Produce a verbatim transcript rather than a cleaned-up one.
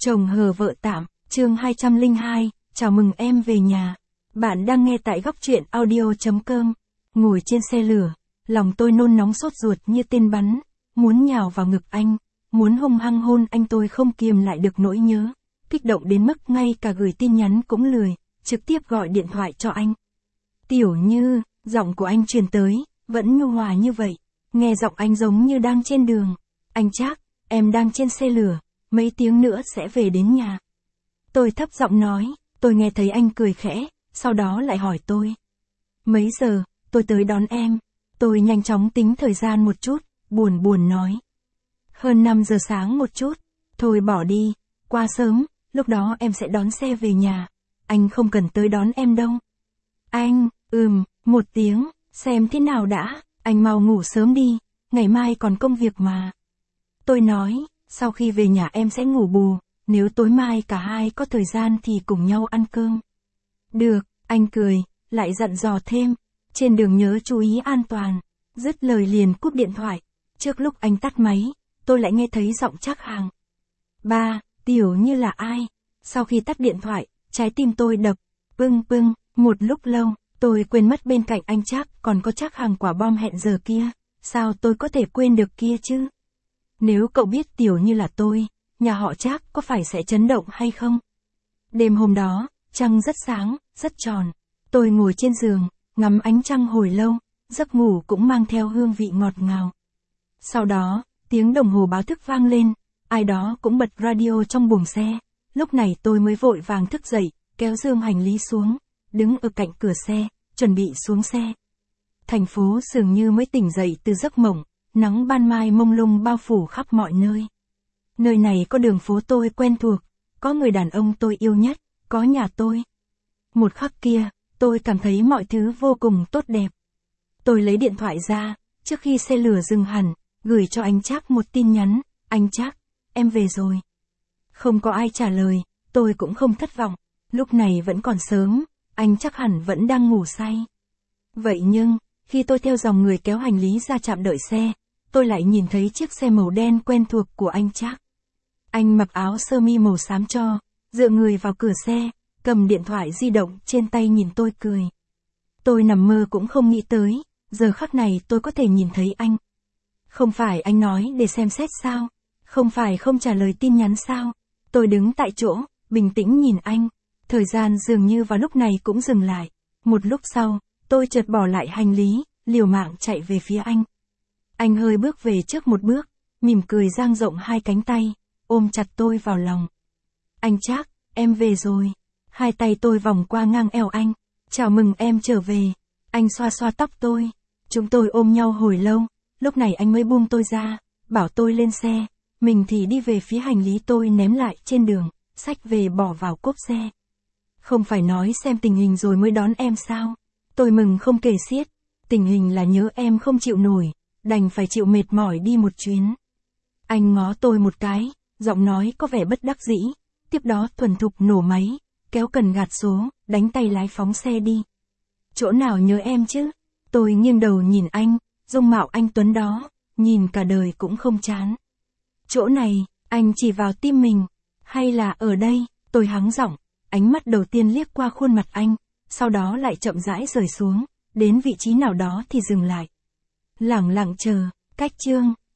Chồng hờ vợ tạm, chương hai trăm lẻ hai, chào mừng em về nhà. Bạn đang nghe tại góc truyện audio chấm com. Ngồi trên xe lửa, lòng tôi nôn nóng sốt ruột như tên bắn, muốn nhào vào ngực anh, muốn hung hăng hôn anh, tôi không kiềm lại được nỗi nhớ, kích động đến mức ngay cả gửi tin nhắn cũng lười, trực tiếp gọi điện thoại cho anh. Tiểu Như, giọng của anh truyền tới, vẫn nhu hòa như vậy, nghe giọng anh giống như đang trên đường. Anh Trác, em đang trên xe lửa, mấy tiếng nữa sẽ về đến nhà. Tôi thấp giọng nói, tôi nghe thấy anh cười khẽ, sau đó lại hỏi tôi. Mấy giờ, tôi tới đón em. Tôi nhanh chóng tính thời gian một chút, buồn buồn nói. Hơn năm giờ sáng một chút, thôi bỏ đi, qua sớm, lúc đó em sẽ đón xe về nhà. Anh không cần tới đón em đâu. Anh, ừm, một tiếng, xem thế nào đã, anh mau ngủ sớm đi, ngày mai còn công việc mà. Tôi nói, sau khi về nhà em sẽ ngủ bù, nếu tối mai cả hai có thời gian thì cùng nhau ăn cơm. Được, anh cười, lại dặn dò thêm, trên đường nhớ chú ý an toàn, dứt lời liền cúp điện thoại. Trước lúc anh tắt máy, tôi lại nghe thấy giọng Trác Hàng. Ba, Tiểu Như là ai? Sau khi tắt điện thoại, trái tim tôi đập, pưng pưng, một lúc lâu, tôi quên mất bên cạnh anh Trác còn có Trác Hàng quả bom hẹn giờ kia, sao tôi có thể quên được kia chứ? Nếu cậu biết Tiểu Như là tôi, nhà họ Trác có phải sẽ chấn động hay không? Đêm hôm đó, trăng rất sáng, rất tròn. Tôi ngồi trên giường, ngắm ánh trăng hồi lâu, giấc ngủ cũng mang theo hương vị ngọt ngào. Sau đó, tiếng đồng hồ báo thức vang lên, ai đó cũng bật radio trong buồng xe. Lúc này tôi mới vội vàng thức dậy, kéo giường hành lý xuống, đứng ở cạnh cửa xe, chuẩn bị xuống xe. Thành phố dường như mới tỉnh dậy từ giấc mộng, nắng ban mai mông lung bao phủ khắp mọi nơi. Nơi này có đường phố tôi quen thuộc, có người đàn ông tôi yêu nhất, có nhà tôi. Một khắc kia, tôi cảm thấy mọi thứ vô cùng tốt đẹp. Tôi lấy điện thoại ra, trước khi xe lửa dừng hẳn, gửi cho anh Trác một tin nhắn, anh Trác, em về rồi. Không có ai trả lời, tôi cũng không thất vọng, lúc này vẫn còn sớm, anh chắc hẳn vẫn đang ngủ say. Vậy nhưng, khi tôi theo dòng người kéo hành lý ra trạm đợi xe, tôi lại nhìn thấy chiếc xe màu đen quen thuộc của anh Trác. Anh mặc áo sơ mi màu xám tro, dựa người vào cửa xe, cầm điện thoại di động trên tay nhìn tôi cười. Tôi nằm mơ cũng không nghĩ tới, giờ khắc này tôi có thể nhìn thấy anh. Không phải anh nói để xem xét sao? Không phải không trả lời tin nhắn sao? Tôi đứng tại chỗ, bình tĩnh nhìn anh. Thời gian dường như vào lúc này cũng dừng lại. Một lúc sau, tôi chợt bỏ lại hành lý, liều mạng chạy về phía anh. Anh hơi bước về trước một bước, mỉm cười dang rộng hai cánh tay, ôm chặt tôi vào lòng. Anh Trác, em về rồi. Hai tay tôi vòng qua ngang eo anh. Chào mừng em trở về. Anh xoa xoa tóc tôi. Chúng tôi ôm nhau hồi lâu, lúc này anh mới buông tôi ra, bảo tôi lên xe. Mình thì đi về phía hành lý tôi ném lại trên đường, xách về bỏ vào cốp xe. Không phải nói xem tình hình rồi mới đón em sao? Tôi mừng không kể xiết. Tình hình là nhớ em không chịu nổi, đành phải chịu mệt mỏi đi một chuyến. Anh ngó tôi một cái, giọng nói có vẻ bất đắc dĩ, tiếp đó thuần thục nổ máy, kéo cần gạt số, đánh tay lái phóng xe đi. Chỗ nào nhớ em chứ? Tôi nghiêng đầu nhìn anh, dung mạo anh tuấn đó, nhìn cả đời cũng không chán. Chỗ này, anh chỉ vào tim mình, hay là ở đây? Tôi hắng giọng, ánh mắt đầu tiên liếc qua khuôn mặt anh, sau đó lại chậm rãi rời xuống, đến vị trí nào đó thì dừng lại. Lẳng lặng chờ, cách chương,